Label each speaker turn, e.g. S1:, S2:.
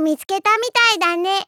S1: 見つけたみたいだね。